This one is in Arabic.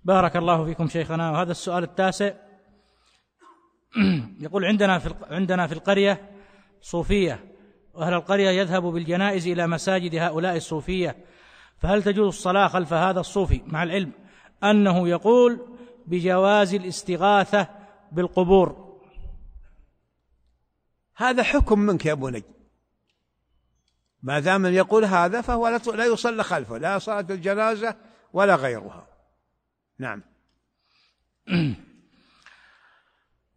بارك الله فيكم شيخنا. وهذا السؤال التاسع يقول: عندنا في القرية صوفية، وأهل القرية يذهب بالجنائز إلى مساجد هؤلاء الصوفية، فهل تجوز الصلاة خلف هذا الصوفي، مع العلم أنه يقول بجواز الاستغاثة بالقبور؟ هذا حكم منك يا بني، ما دام يقول هذا فهو لا يصلى خلفه، لا صلاة الجنازة ولا غيرها. نعم.